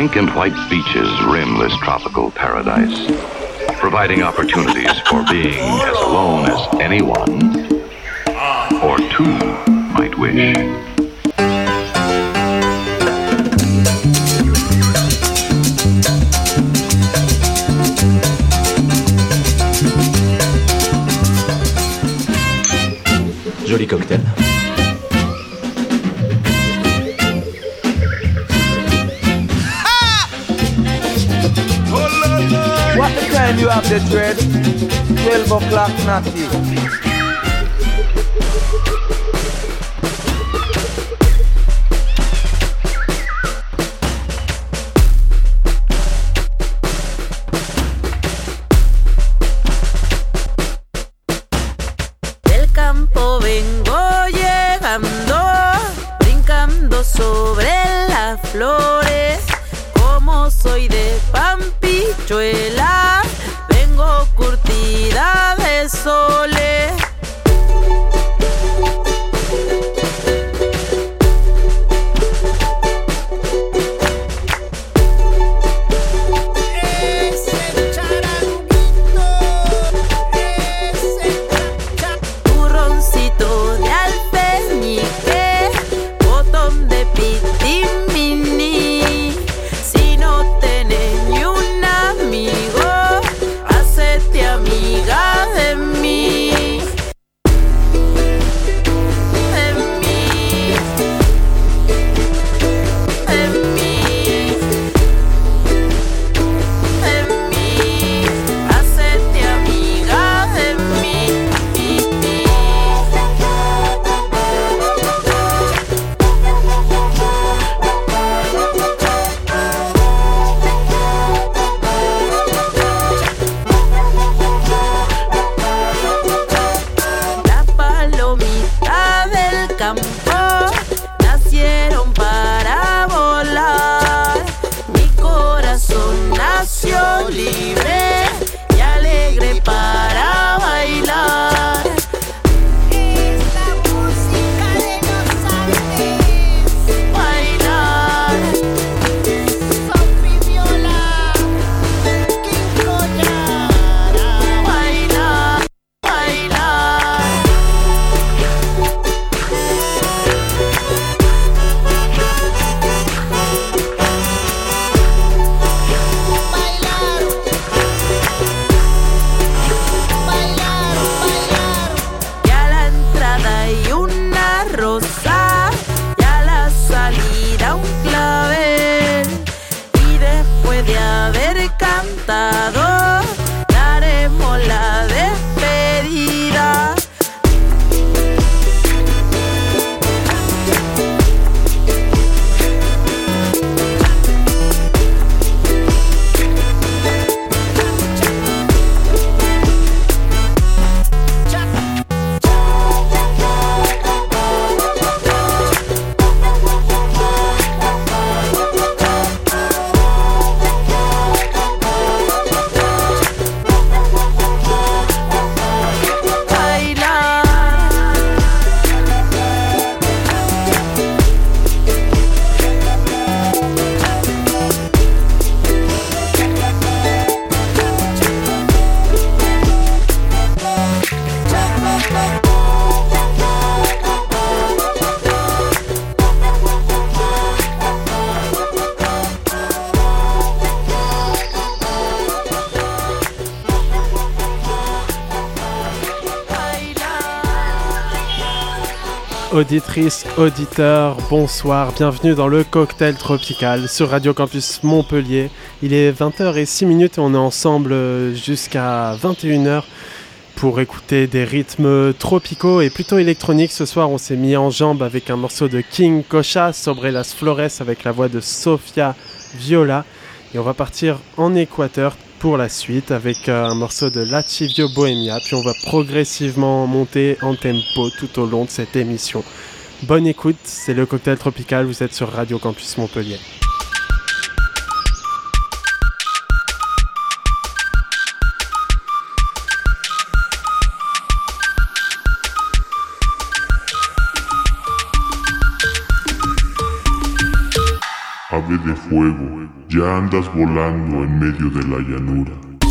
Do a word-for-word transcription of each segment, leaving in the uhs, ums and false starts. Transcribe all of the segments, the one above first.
pink and white beaches rim this tropical paradise, providing opportunities for being as alone as anyone or two might wish. Joli cocktail. What the time you have the dread? twelve o'clock natty. Del campo vengo llegando, brincando sobre las flores. Como soy de Pampichuela, vengo curtida de soles. Ese charanguito, ese cha-cha. Turroncito de alfeñique, botón de pitimini. Si no tenés ni un amigo, hacete amiga de mí. De mí. De mí. De mí. Hacete amiga de mí. Las palomitas del campo nacieron para volar. Mi corazón nació libre y alegre para bailar. Es la música de los Andes. Bailar, Sofi Viola, Kiko Yara. bailar, bailar. Bailar, bailar, bailar. Y a la entrada hay una rosa, y a la salida un clavel. Y después de haber cantado, daremos la despedida. Auditrices, auditeurs, bonsoir, bienvenue dans le Cocktail Tropical sur Radio Campus Montpellier. Il est vingt heures zéro six et on est ensemble jusqu'à vingt et une heures pour écouter des rythmes tropicaux et plutôt électroniques. Ce soir, on s'est mis en jambe avec un morceau de King Kocha, Sobre las Flores, avec la voix de Sofia Viola. Et on va partir en Équateur pour la suite avec un morceau de Lativio Bohemia. Puis on va progressivement monter en tempo tout au long de cette émission. Bonne écoute, c'est le Cocktail Tropical, vous êtes sur Radio Campus Montpellier. A ave de fuego, ya andas volando en medio de la llanura.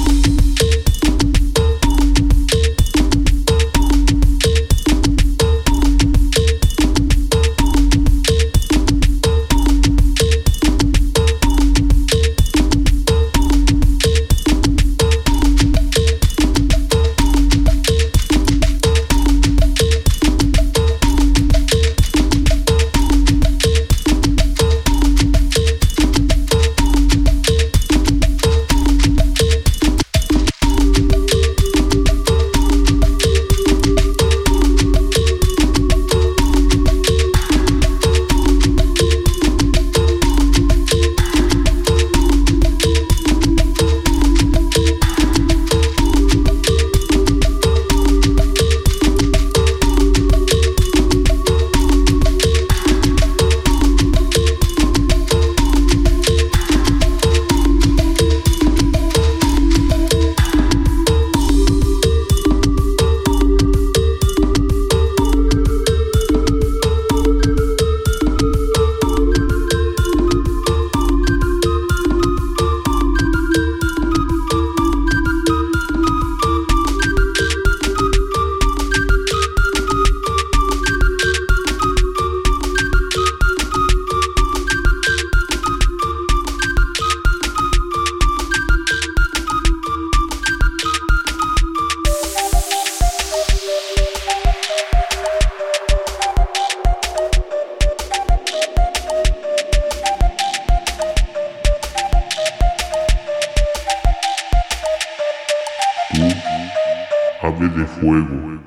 Ave de fuego.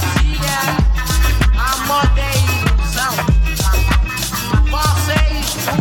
Vocês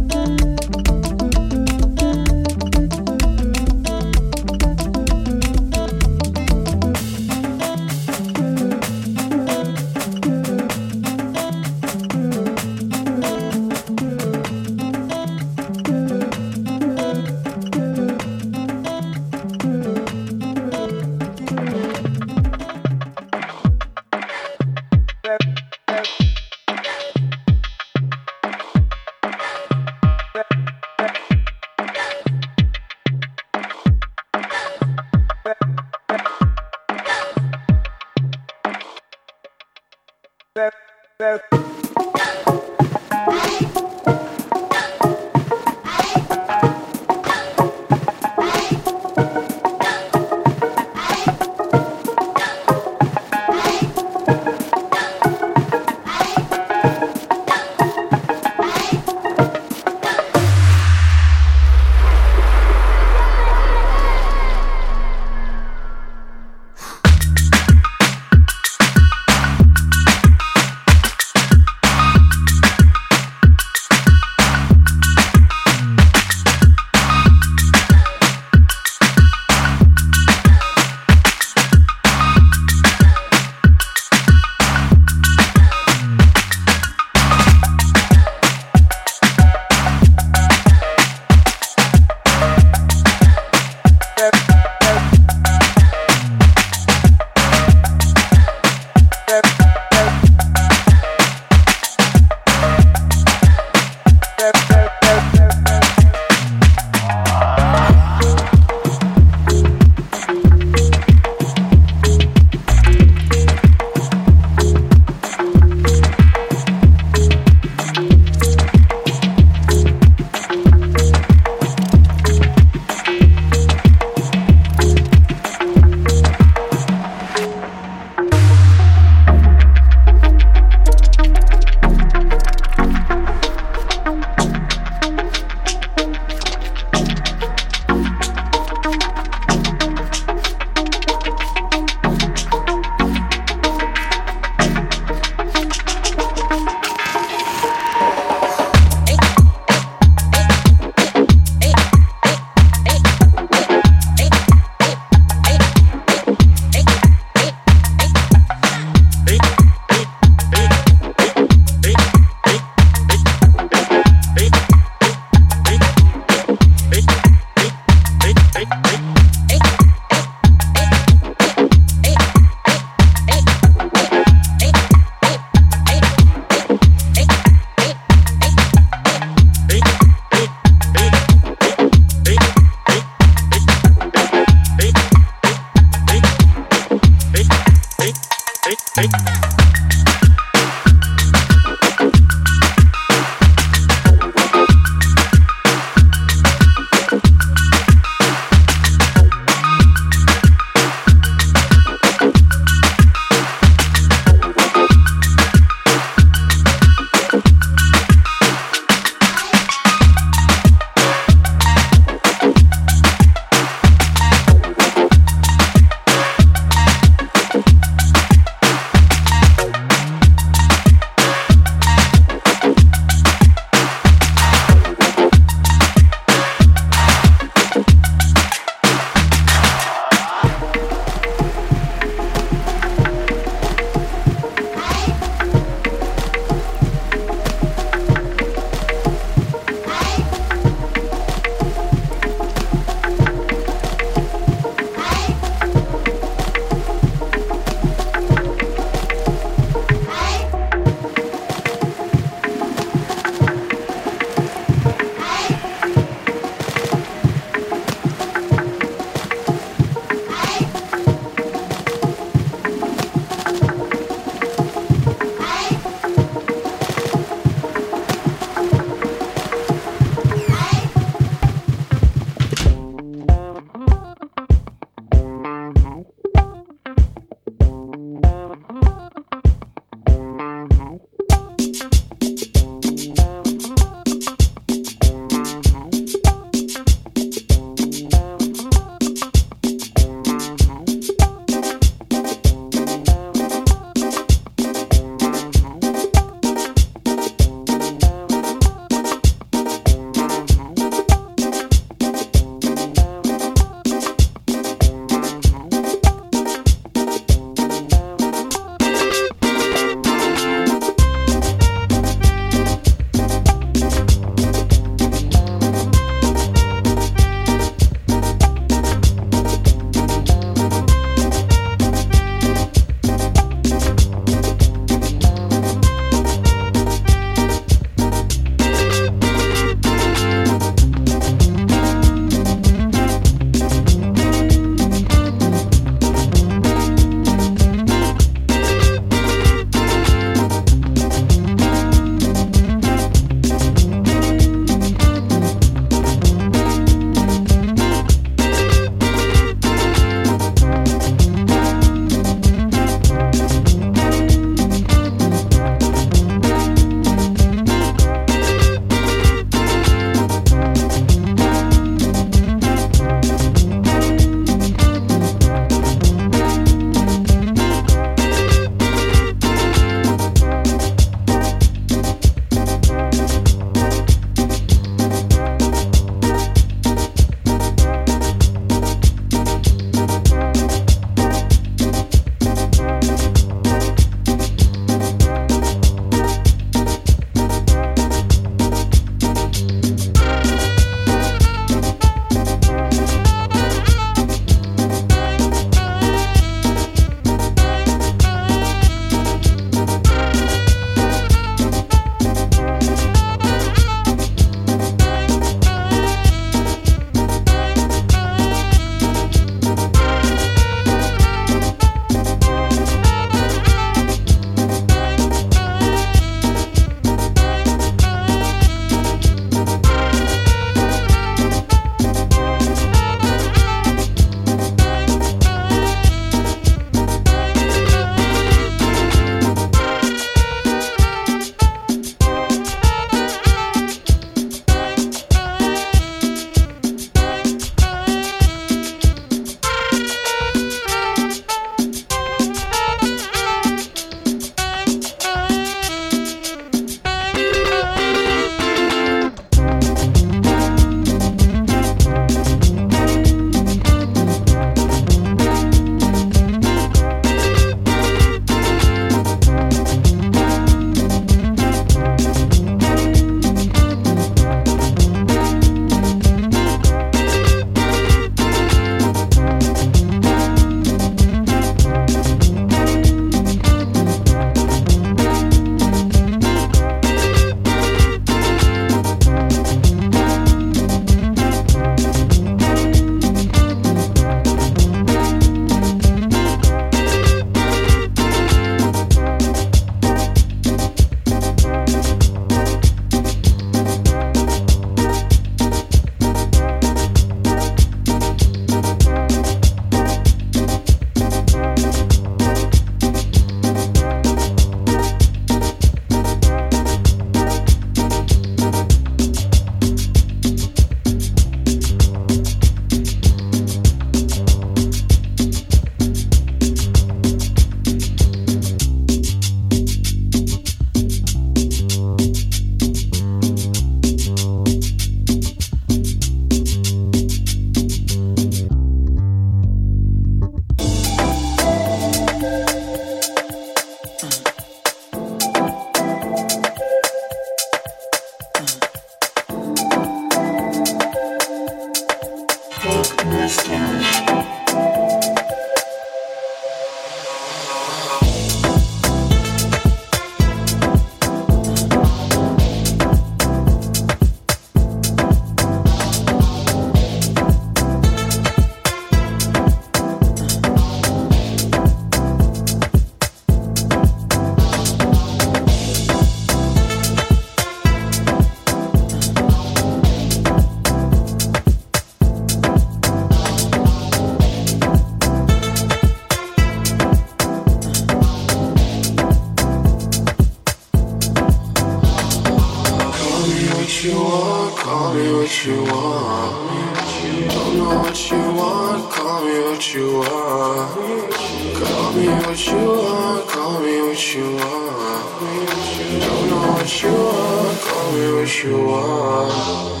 me what you want. Don't know what you want, call me what you want. Call me what you want, call me what you want. Don't know what you want, call me what you want.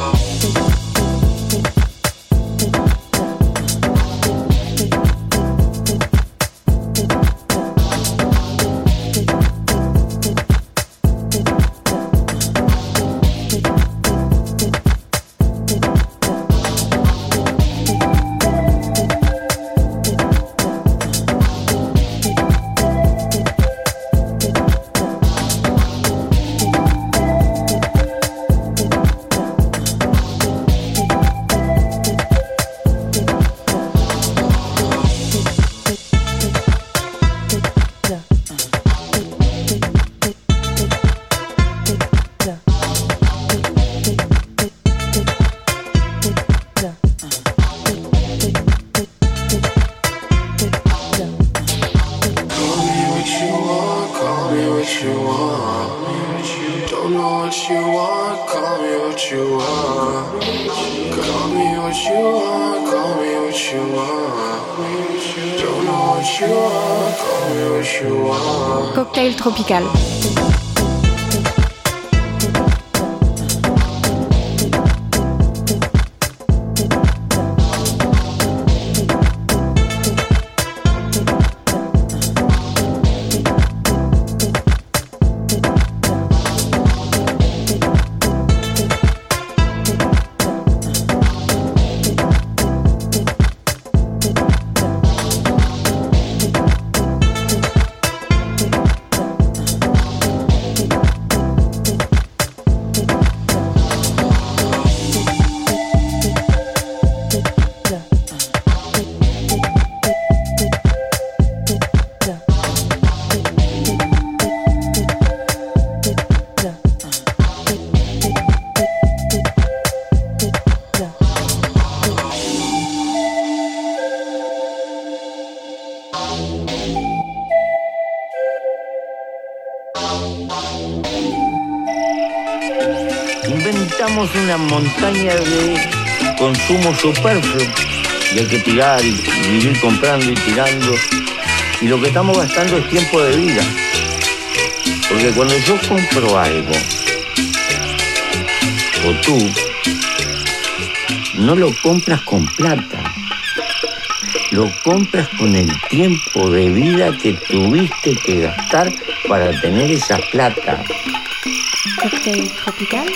Cocktail tropical. Inventamos una montaña de consumo superfluo y hay que tirar y vivir comprando y tirando. Y lo que estamos gastando es tiempo de vida. Porque cuando yo compro algo, o tú, no lo compras con plata. Lo compras con el tiempo de vida que tuviste que gastar para tener esa plata. Cocktail tropical.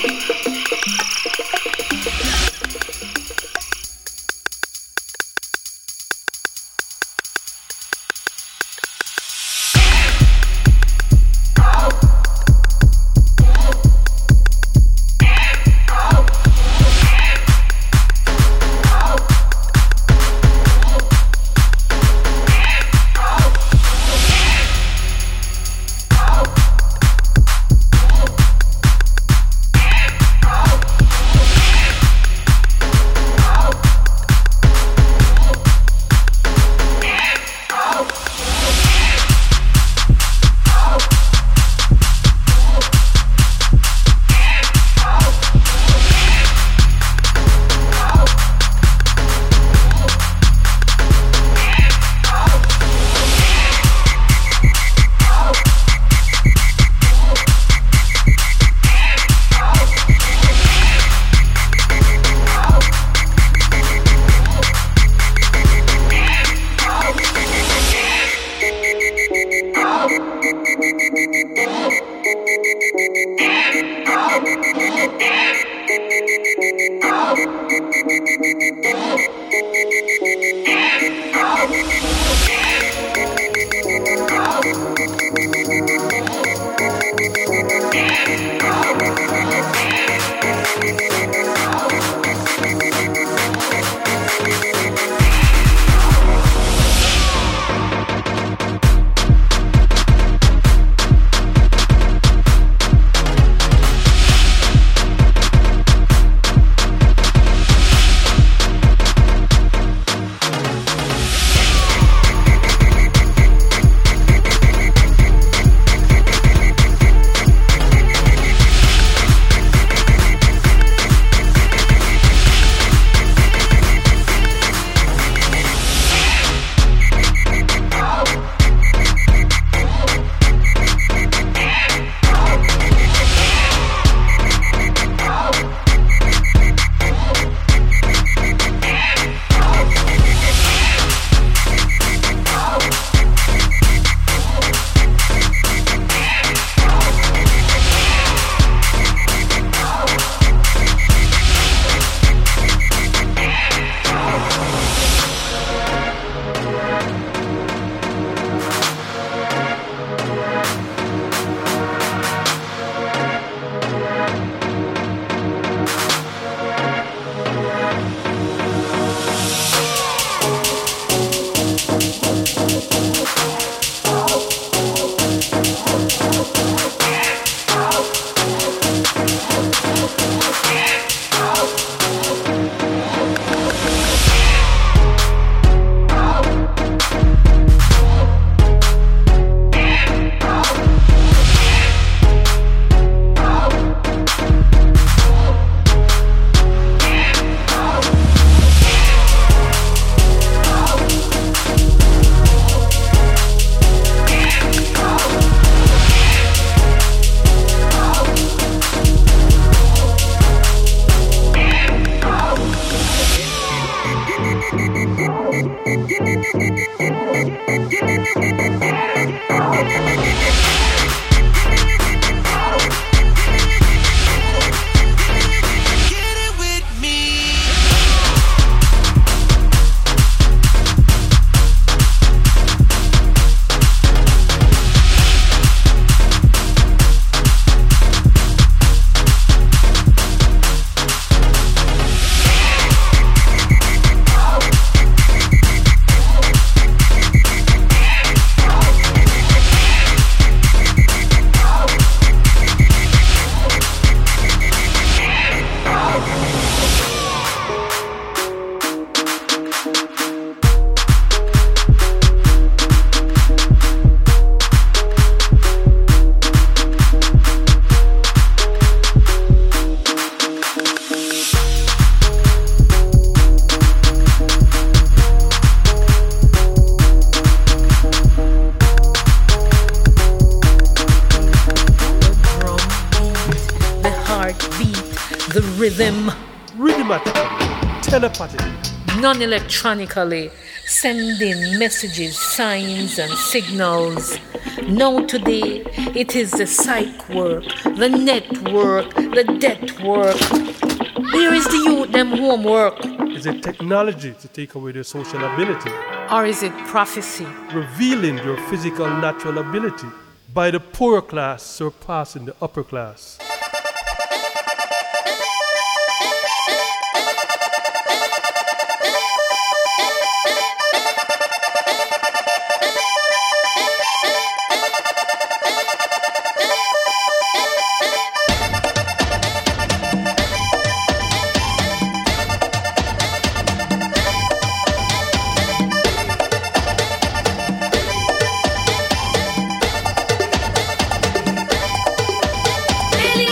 Rhythm. Rhythmatically, telepathically, non-electronically, sending messages, signs and signals. Now today, it is the psych work, the network, the debt work. Where is the youth them homework? Is it technology to take away their social ability? Or is it prophecy? Revealing your physical natural ability by the poor class surpassing the upper class. Billy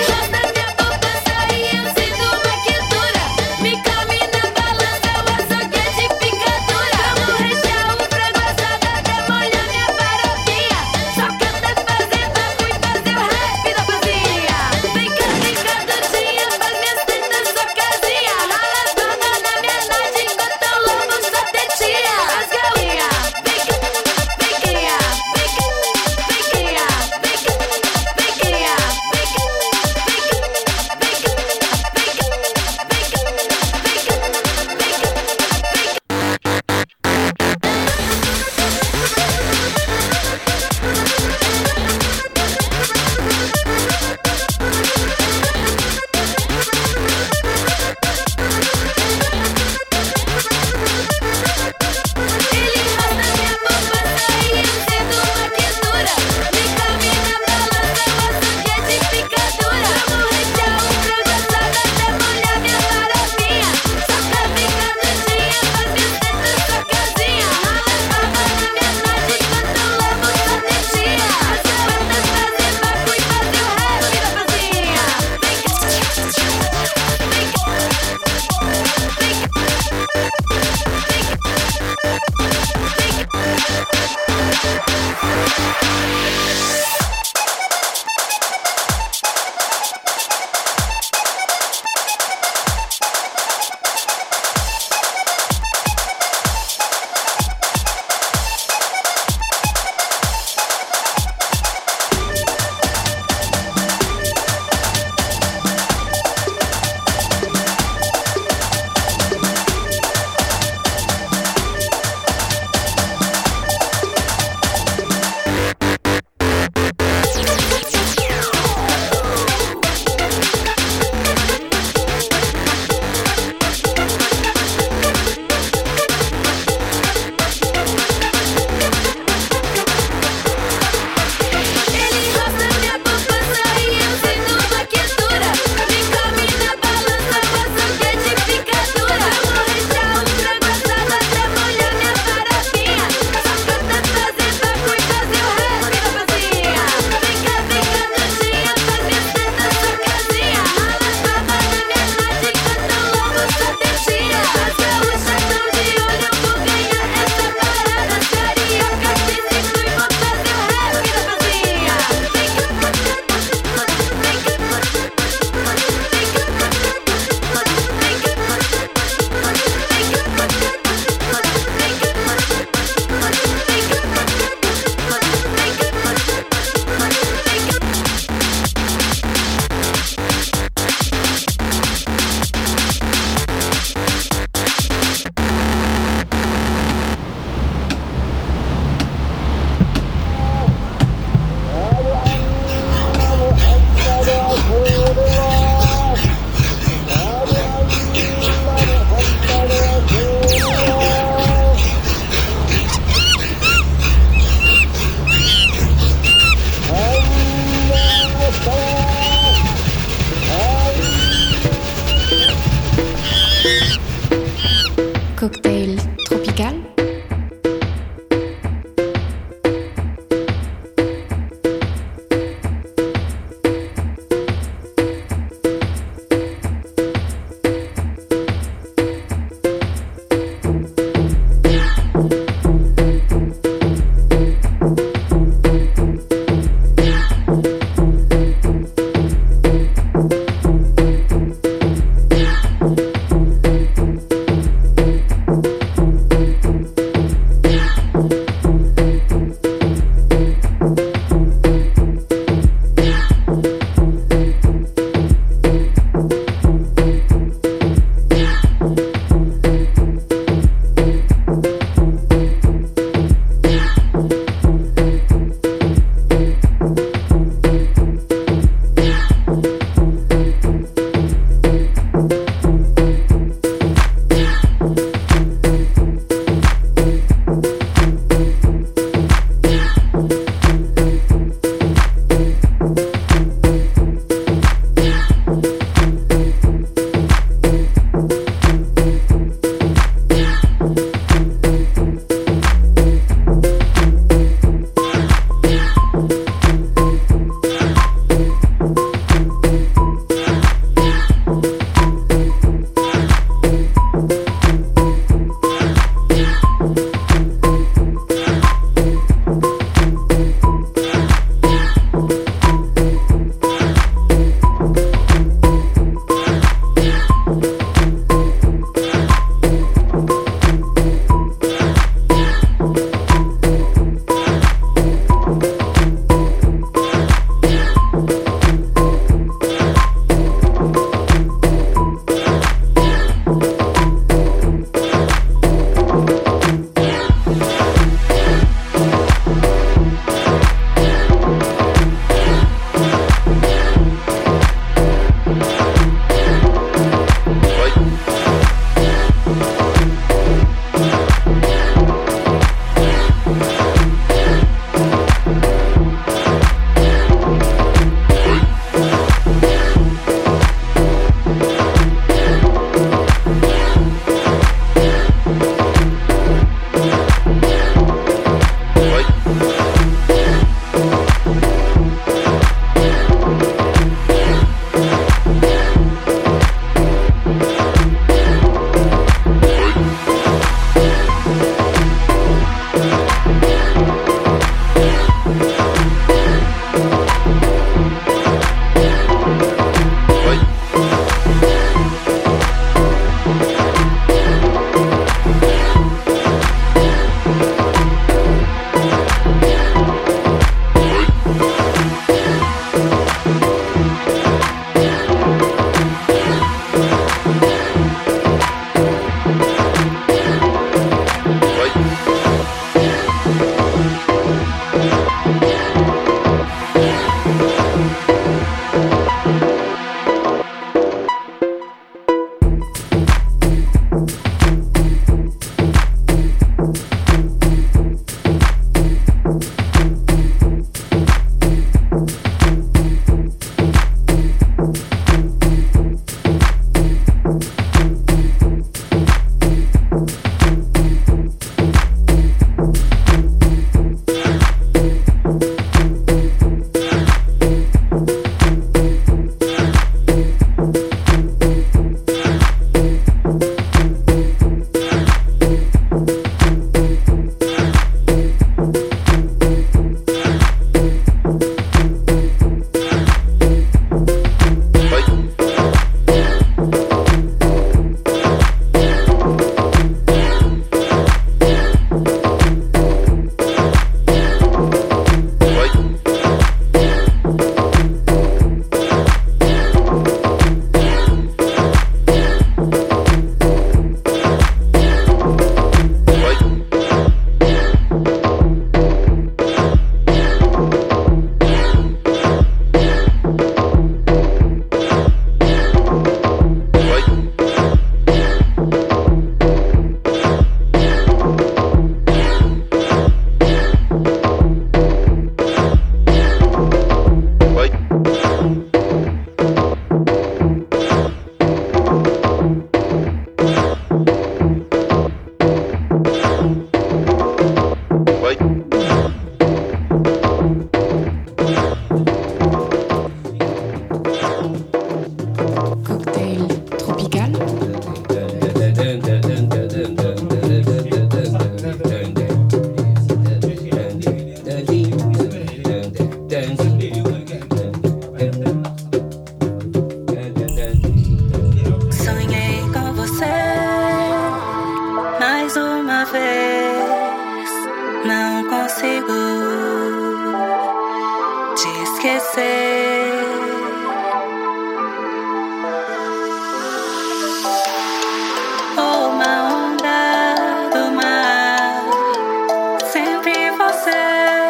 Sonhei com você mais uma vez. Não consigo te esquecer. Uma onda do mar, sempre você.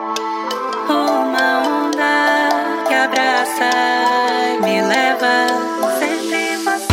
Uma onda que abraça e me leva, sempre você.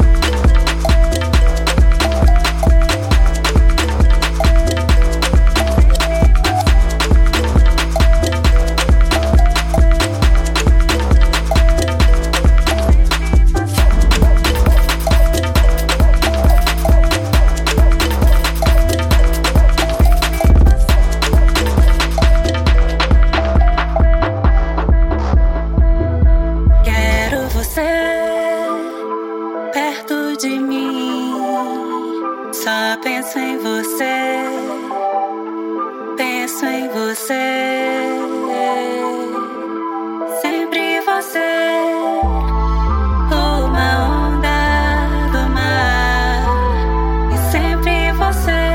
Quero você perto de mim. Só penso em você. Penso em você. Sempre você. Uma onda do mar. E sempre você.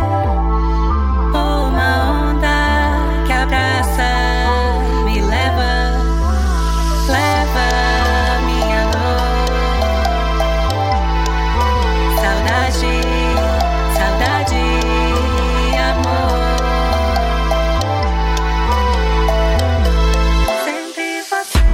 Uma onda que abraça, me leva, leva minha dor. Saudade, saudade, amor. Sempre você.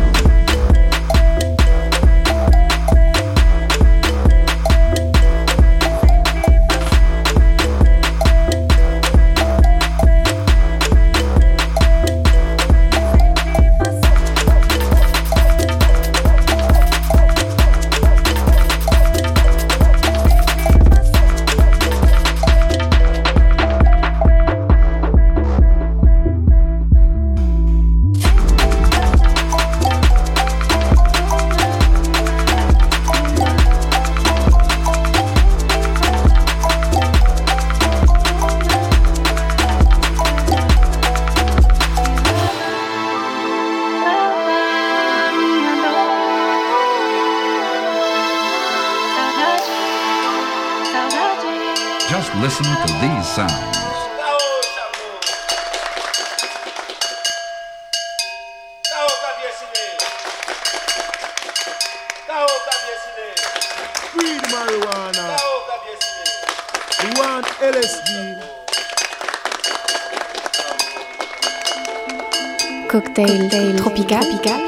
Just listen to these sounds. Weed marijuana. We want L S D. Cocktail tropical. tropical.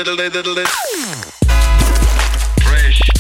Fresh.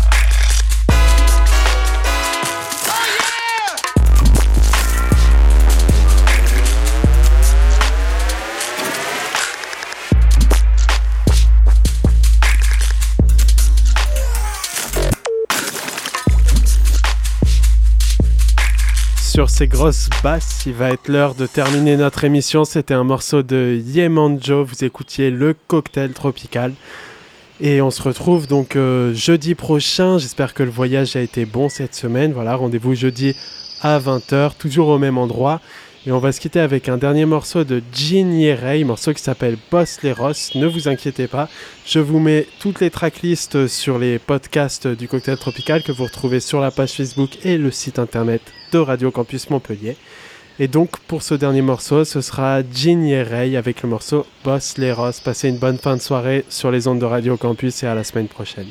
Sur ces grosses basses, il va être l'heure de terminer notre émission. C'était un morceau de Yemanjo, vous écoutiez le Cocktail Tropical. Et on se retrouve donc euh, jeudi prochain. J'espère que le voyage a été bon cette semaine. Voilà, rendez-vous jeudi à vingt heures, toujours au même endroit. Et on va se quitter avec un dernier morceau de Jean Yerey, morceau qui s'appelle Boss Leros. Ne vous inquiétez pas, je vous mets toutes les tracklists sur les podcasts du Cocktail Tropical que vous retrouvez sur la page Facebook et le site internet de Radio Campus Montpellier. Et donc pour ce dernier morceau, ce sera Jean Yerey avec le morceau Boss Leros. Passez une bonne fin de soirée sur les ondes de Radio Campus et à la semaine prochaine.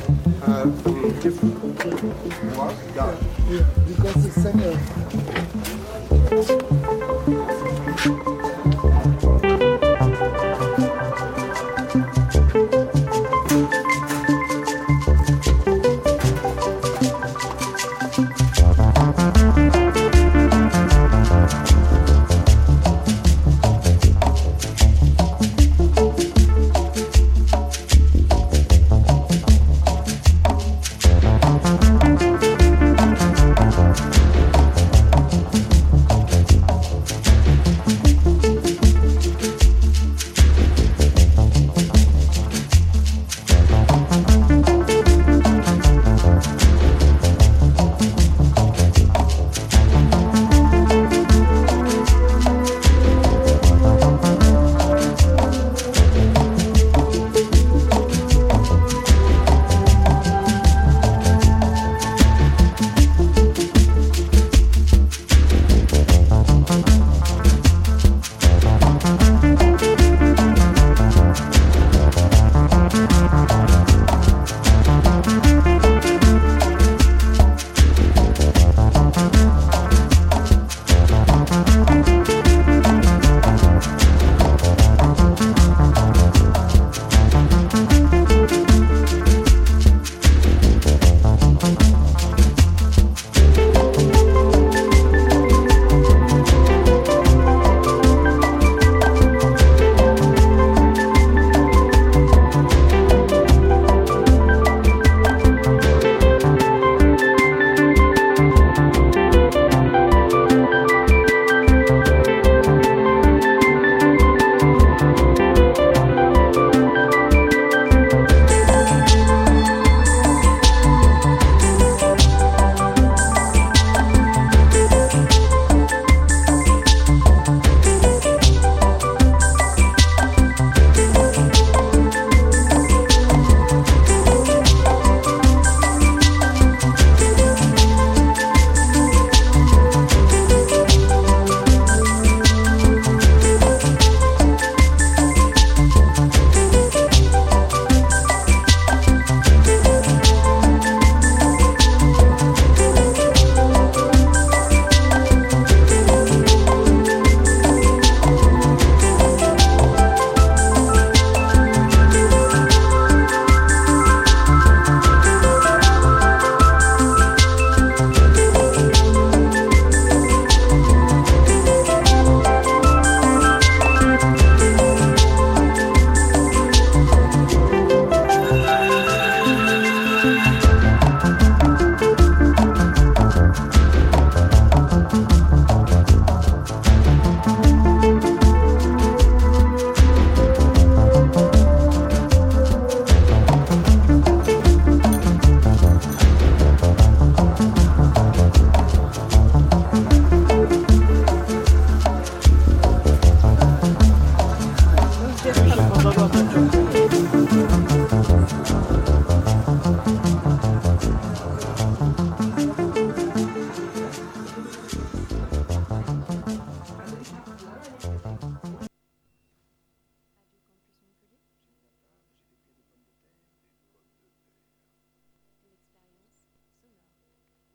Yeah, because it's singer.